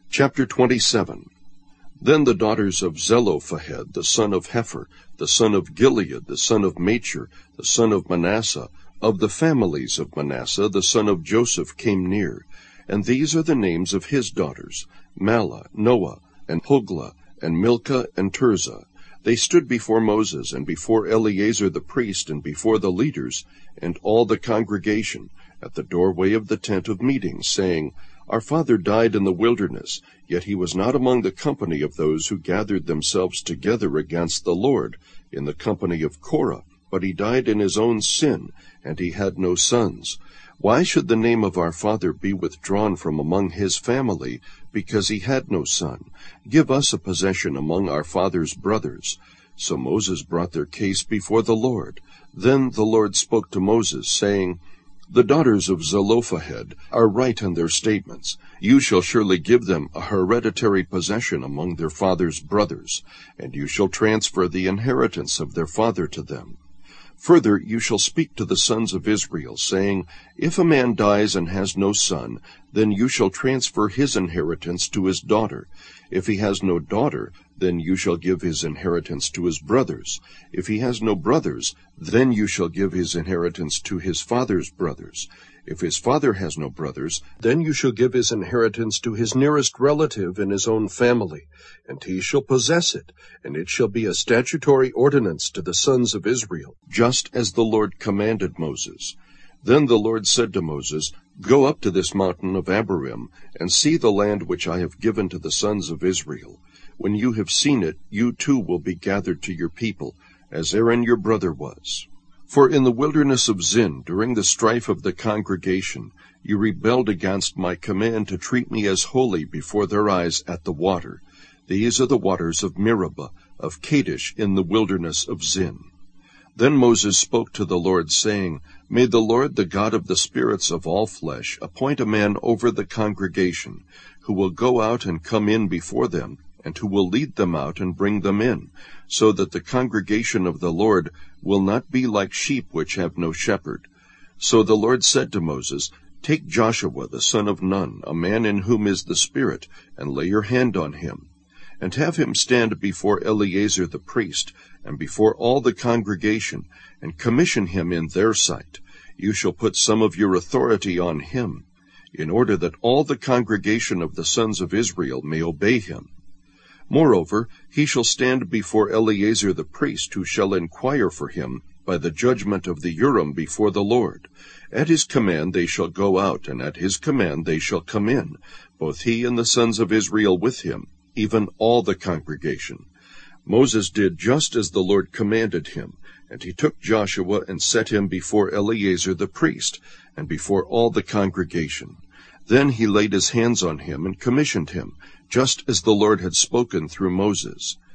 Chapter 27. Then the daughters of Zelophehad, the son of Hepher, the son of Gilead, the son of Machir, the son of Manasseh, of the families of Manasseh, the son of Joseph, came near. And these are the names of his daughters, Mahlah, Noah, and Hoglah, and Milcah, and Tirzah. They stood before Moses, and before Eleazar the priest, and before the leaders, and all the congregation, at the doorway of the tent of meeting, saying, Our father died in the wilderness, yet he was not among the company of those who gathered themselves together against the Lord, in the company of Korah, but he died in his own sin, and he had no sons. Why should the name of our father be withdrawn from among his family, because he had no son? Give us a possession among our father's brothers. So Moses brought their case before the Lord. Then the Lord spoke to Moses, saying, The daughters of Zelophehad are right in their statements. You shall surely give them a hereditary possession among their father's brothers, and you shall transfer the inheritance of their father to them. Further, you shall speak to the sons of Israel, saying, If a man dies and has no son, then you shall transfer his inheritance to his daughter. If he has no daughter, then you shall give his inheritance to his brothers. If he has no brothers, then you shall give his inheritance to his father's brothers. If his father has no brothers, then you shall give his inheritance to his nearest relative in his own family, and he shall possess it, and it shall be a statutory ordinance to the sons of Israel, just as the Lord commanded Moses. Then the Lord said to Moses, Go up to this mountain of Abarim, and see the land which I have given to the sons of Israel. When you have seen it, you too will be gathered to your people, as Aaron your brother was. For in the wilderness of Zin, during the strife of the congregation, you rebelled against my command to treat me as holy before their eyes at the water. These are the waters of Meribah, of Kadesh in the wilderness of Zin. Then Moses spoke to the Lord, saying, May the Lord, the God of the spirits of all flesh, appoint a man over the congregation, who will go out and come in before them, and who will lead them out and bring them in, so that the congregation of the Lord will not be like sheep which have no shepherd. So the Lord said to Moses, Take Joshua the son of Nun, a man in whom is the Spirit, and lay your hand on him, and have him stand before Eleazar the priest, and before all the congregation, and commission him in their sight. You shall put some of your authority on him, in order that all the congregation of the sons of Israel may obey him. Moreover, he shall stand before Eleazar the priest, who shall inquire for him by the judgment of the Urim before the Lord. At his command they shall go out, and at his command they shall come in, both he and the sons of Israel with him, even all the congregation. Moses did just as the Lord commanded him, and he took Joshua and set him before Eleazar the priest, and before all the congregation. Then he laid his hands on him and commissioned him, just as the Lord had spoken through Moses.